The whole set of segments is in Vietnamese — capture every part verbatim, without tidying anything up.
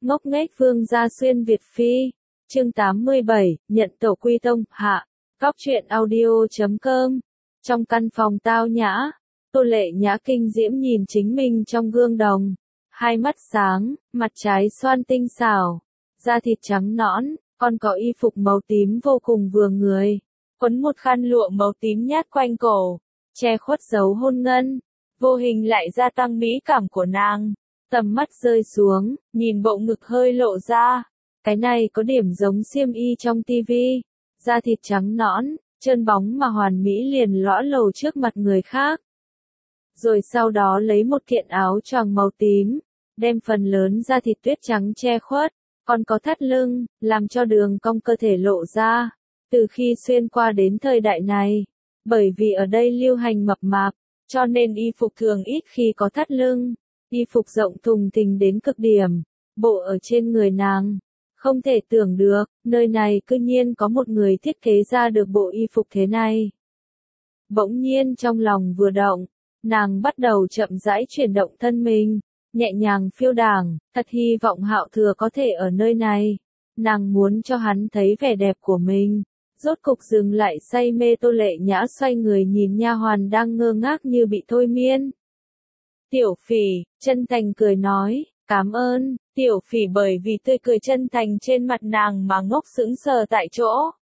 Ngốc nghếch Vương gia xuyên Việt Phi. Chương tám mươi bảy, nhận tổ quy tông, hạ. Cóc truyện audio chấm com. Trong căn phòng tao nhã, Tô Lệ Nhã kinh diễm nhìn chính mình trong gương đồng. Hai mắt sáng, mặt trái xoan tinh xảo, da thịt trắng nõn, còn có y phục màu tím vô cùng vừa người. Quấn một khăn lụa màu tím nhát quanh cổ, che khuất dấu hôn ngân, vô hình lại gia tăng mỹ cảm của nàng. Tầm mắt rơi xuống, nhìn bộ ngực hơi lộ ra. Cái này có điểm giống xiêm y trong tivi. Da thịt trắng nõn, trơn bóng mà hoàn mỹ liền lõa lồ trước mặt người khác. Rồi sau đó lấy một kiện áo choàng màu tím, đem phần lớn da thịt tuyết trắng che khuất, còn có thắt lưng, làm cho đường cong cơ thể lộ ra. Từ khi xuyên qua đến thời đại này, bởi vì ở đây lưu hành mập mạp, cho nên y phục thường ít khi có thắt lưng. Y phục rộng thùng thình đến cực điểm, bộ ở trên người nàng. Không thể tưởng được, nơi này cư nhiên có một người thiết kế ra được bộ y phục thế này. Bỗng nhiên trong lòng vừa động, nàng bắt đầu chậm rãi chuyển động thân mình, nhẹ nhàng phiêu đàng, thật hy vọng Hạo Thừa có thể ở nơi này. Nàng muốn cho hắn thấy vẻ đẹp của mình. Rốt cục dừng lại say mê Tô Lệ Nhã xoay người nhìn nha hoàn đang ngơ ngác như bị thôi miên. Tiểu Phỉ, chân thành cười nói, cảm ơn. Tiểu Phỉ bởi vì tươi cười chân thành trên mặt nàng mà ngốc sững sờ tại chỗ.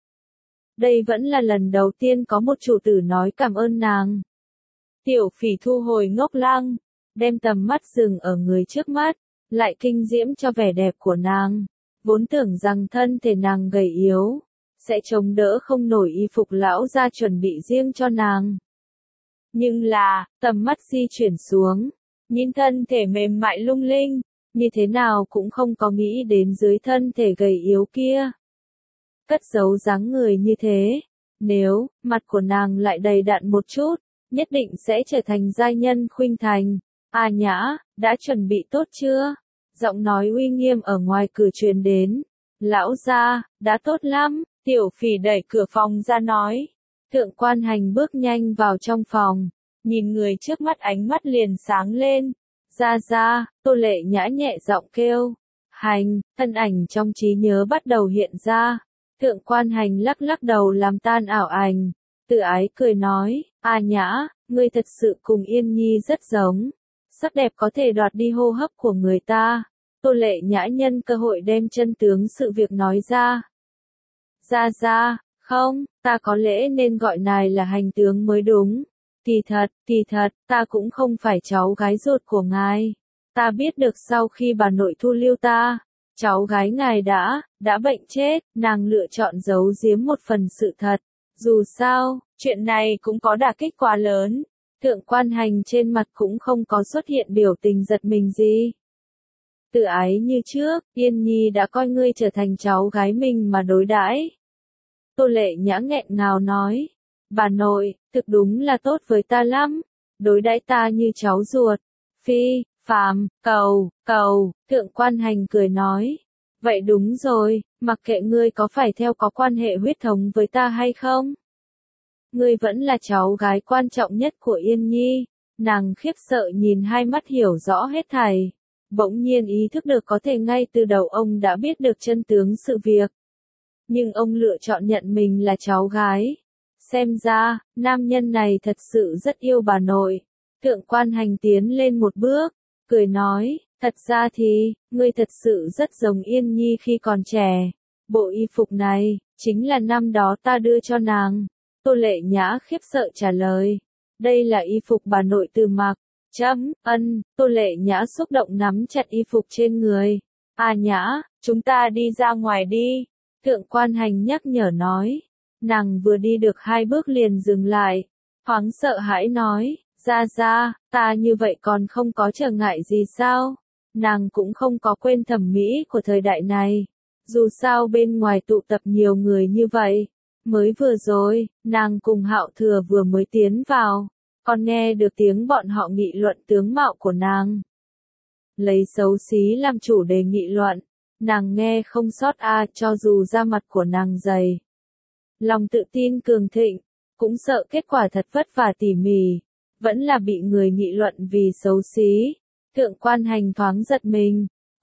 Đây vẫn là lần đầu tiên có một chủ tử nói cảm ơn nàng. Tiểu Phỉ thu hồi ngốc lăng, đem tầm mắt dừng ở người trước mắt, lại kinh diễm cho vẻ đẹp của nàng. Vốn tưởng rằng thân thể nàng gầy yếu, sẽ chống đỡ không nổi y phục lão gia chuẩn bị riêng cho nàng. Nhưng là, tầm mắt di chuyển xuống, nhìn thân thể mềm mại lung linh, như thế nào cũng không có nghĩ đến dưới thân thể gầy yếu kia. Cất giấu dáng người như thế, nếu, mặt của nàng lại đầy đặn một chút, nhất định sẽ trở thành giai nhân khuynh thành. À Nhã, đã chuẩn bị tốt chưa? Giọng nói uy nghiêm ở ngoài cửa truyền đến. Lão gia, đã tốt lắm. Tiểu Phỉ đẩy cửa phòng ra nói. Thượng Quan Hành bước nhanh vào trong phòng, nhìn người trước mắt ánh mắt liền sáng lên. Ra ra, Tô Lệ Nhã nhẹ giọng kêu. Hành, thân ảnh trong trí nhớ bắt đầu hiện ra. Thượng Quan Hành lắc lắc đầu làm tan ảo ảnh. Tự ái cười nói, à Nhã, ngươi thật sự cùng Yên Nhi rất giống. Sắc đẹp có thể đoạt đi hô hấp của người ta. Tô Lệ Nhã nhân cơ hội đem chân tướng sự việc nói ra. Ra ra, không, ta có lẽ nên gọi nài là hành tướng mới đúng. Kỳ thật, kỳ thật, ta cũng không phải cháu gái ruột của ngài. Ta biết được sau khi bà nội thu lưu ta, cháu gái ngài đã, đã bệnh chết, nàng lựa chọn giấu giếm một phần sự thật. Dù sao, chuyện này cũng có đả kích quá lớn. Thượng Quan Hành trên mặt cũng không có xuất hiện biểu tình giật mình gì. Tự ái như trước, Yên Nhi đã coi ngươi trở thành cháu gái mình mà đối đãi. Tô Lệ Nhã nghẹn ngào nói, bà nội, thực đúng là tốt với ta lắm, đối đãi ta như cháu ruột. Phi, phàm, cầu, cầu, Thượng Quan Hành cười nói, vậy đúng rồi, mặc kệ ngươi có phải theo có quan hệ huyết thống với ta hay không. Ngươi vẫn là cháu gái quan trọng nhất của Yên Nhi. Nàng khiếp sợ nhìn hai mắt hiểu rõ hết thảy. Bỗng nhiên ý thức được có thể ngay từ đầu ông đã biết được chân tướng sự việc. Nhưng ông lựa chọn nhận mình là cháu gái. Xem ra, nam nhân này thật sự rất yêu bà nội. Thượng Quan Hành tiến lên một bước, cười nói, thật ra thì, ngươi thật sự rất giống Yên Nhi khi còn trẻ. Bộ y phục này, chính là năm đó ta đưa cho nàng. Tô Lệ Nhã khiếp sợ trả lời, đây là y phục bà nội từ mặc. Chấm, ân, Tô Lệ Nhã xúc động nắm chặt y phục trên người. À Nhã, chúng ta đi ra ngoài đi. Thượng Quan Hành nhắc nhở nói. Nàng vừa đi được hai bước liền dừng lại. Thoáng sợ hãi nói, ra ra, ta như vậy còn không có trở ngại gì sao? Nàng cũng không có quên thẩm mỹ của thời đại này. Dù sao bên ngoài tụ tập nhiều người như vậy. Mới vừa rồi, nàng cùng Hạo Thừa vừa mới tiến vào. Còn nghe được tiếng bọn họ nghị luận tướng mạo của nàng. Lấy xấu xí làm chủ đề nghị luận, nàng nghe không sót a, cho dù da mặt của nàng dày. Lòng tự tin cường thịnh, cũng sợ kết quả thật vất vả tỉ mỉ, vẫn là bị người nghị luận vì xấu xí. Thượng Quan Hành thoáng giật mình,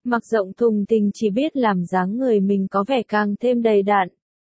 mặc rộng thùng thình chỉ biết làm dáng người mình có vẻ càng thêm đầy đặn.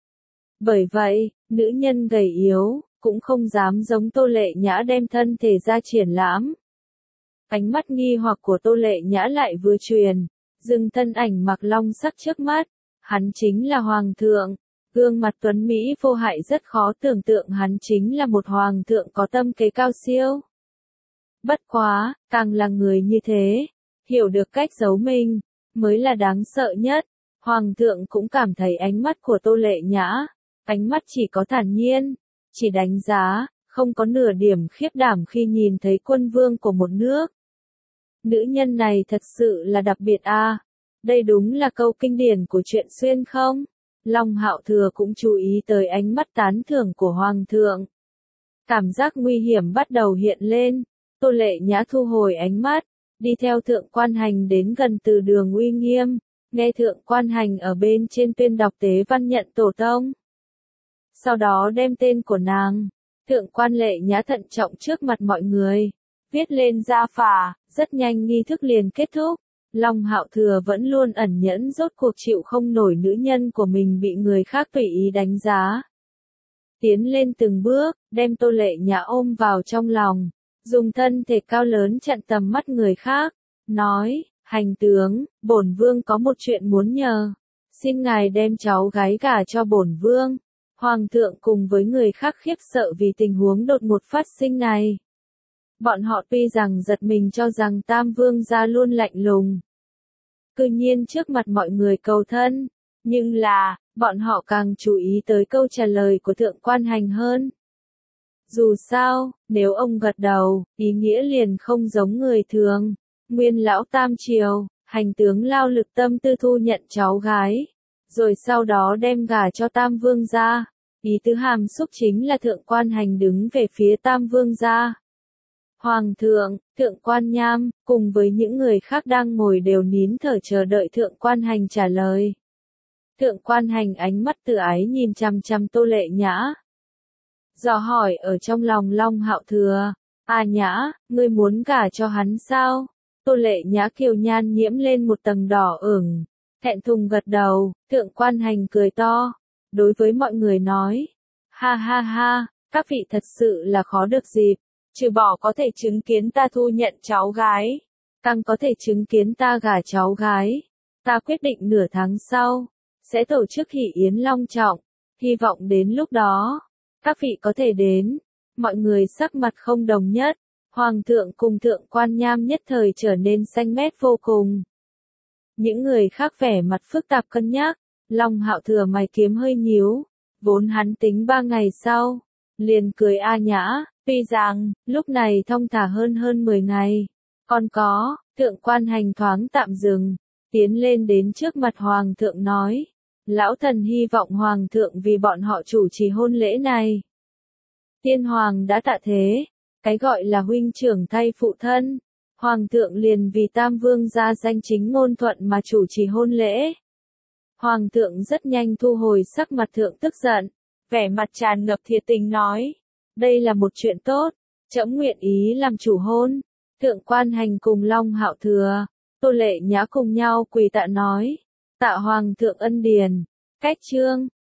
Bởi vậy, nữ nhân gầy yếu, cũng không dám giống Tô Lệ Nhã đem thân thể ra triển lãm. Ánh mắt nghi hoặc của Tô Lệ Nhã lại vừa truyền, dừng thân ảnh mặc long sắc trước mắt, hắn chính là hoàng thượng, gương mặt tuấn Mỹ vô hại rất khó tưởng tượng hắn chính là một hoàng thượng có tâm kế cao siêu. Bất quá, càng là người như thế, hiểu được cách giấu mình, mới là đáng sợ nhất. Hoàng thượng cũng cảm thấy ánh mắt của Tô Lệ Nhã, ánh mắt chỉ có thản nhiên, chỉ đánh giá, không có nửa điểm khiếp đảm khi nhìn thấy quân vương của một nước. Nữ nhân này thật sự là đặc biệt a. À? Đây đúng là câu kinh điển của truyện xuyên không? Long Hạo Thừa cũng chú ý tới ánh mắt tán thưởng của Hoàng thượng. Cảm giác nguy hiểm bắt đầu hiện lên, Tô Lệ Nhã thu hồi ánh mắt, đi theo Thượng Quan Hành đến gần từ đường uy nghiêm, nghe Thượng Quan Hành ở bên trên tuyên đọc tế văn nhận tổ tông. Sau đó đem tên của nàng, Thượng Quan Lệ Nhã thận trọng trước mặt mọi người, viết lên gia phả, rất nhanh nghi thức liền kết thúc. Long Hạo Thừa vẫn luôn ẩn nhẫn rốt cuộc chịu không nổi nữ nhân của mình bị người khác tùy ý đánh giá. Tiến lên từng bước, đem Tô Lệ Nhã ôm vào trong lòng, dùng thân thể cao lớn chặn tầm mắt người khác, nói, hành tướng, bổn vương có một chuyện muốn nhờ, xin ngài đem cháu gái gả cho bổn vương. Hoàng thượng cùng với người khác khiếp sợ vì tình huống đột ngột phát sinh này. Bọn họ tuy rằng giật mình cho rằng Tam Vương gia luôn lạnh lùng, cư nhiên trước mặt mọi người cầu thân, nhưng là, bọn họ càng chú ý tới câu trả lời của Thượng Quan Hành hơn. Dù sao, nếu ông gật đầu, ý nghĩa liền không giống người thường. Nguyên lão Tam Triều, hành tướng lao lực tâm tư thu nhận cháu gái, rồi sau đó đem gả cho Tam Vương gia. Ý tứ hàm xúc chính là Thượng Quan Hành đứng về phía Tam Vương gia. Hoàng thượng, Thượng Quan Nham, cùng với những người khác đang ngồi đều nín thở chờ đợi Thượng Quan Hành trả lời. Thượng Quan Hành ánh mắt từ ái nhìn chằm chằm Tô Lệ Nhã. Dò hỏi ở trong lòng Long Hạo Thừa, à Nhã, ngươi muốn gả cho hắn sao? Tô Lệ Nhã kiều nhan nhiễm lên một tầng đỏ ửng, thẹn thùng gật đầu. Thượng Quan Hành cười to, đối với mọi người nói, ha ha ha, các vị thật sự là khó được dịp. Trừ bỏ có thể chứng kiến ta thu nhận cháu gái, càng có thể chứng kiến ta gả cháu gái. Ta quyết định nửa tháng sau, sẽ tổ chức hỷ yến long trọng, hy vọng đến lúc đó, các vị có thể đến. Mọi người sắc mặt không đồng nhất, Hoàng thượng cùng Thượng Quan Nham nhất thời trở nên xanh mét vô cùng. Những người khác vẻ mặt phức tạp cân nhắc, Long Hạo Thừa mày kiếm hơi nhíu, vốn hắn tính ba ngày sau, liền cười a nhã. Tuy rằng, lúc này thong thả hơn hơn mười ngày. Còn có, Thượng Quan Hành thoáng tạm dừng, tiến lên đến trước mặt Hoàng thượng nói. Lão thần hy vọng Hoàng thượng vì bọn họ chủ trì hôn lễ này. Tiên Hoàng đã tạ thế, cái gọi là huynh trưởng thay phụ thân. Hoàng thượng liền vì Tam Vương gia danh chính ngôn thuận mà chủ trì hôn lễ. Hoàng thượng rất nhanh thu hồi sắc mặt thượng tức giận, vẻ mặt tràn ngập thiệt tình nói. Đây là một chuyện tốt, trẫm nguyện ý làm chủ hôn. Thượng Quan Hành cùng Long Hạo Thừa, Tô Lệ Nhã cùng nhau quỳ tạ nói, tạ Hoàng thượng ân điển. Cách chương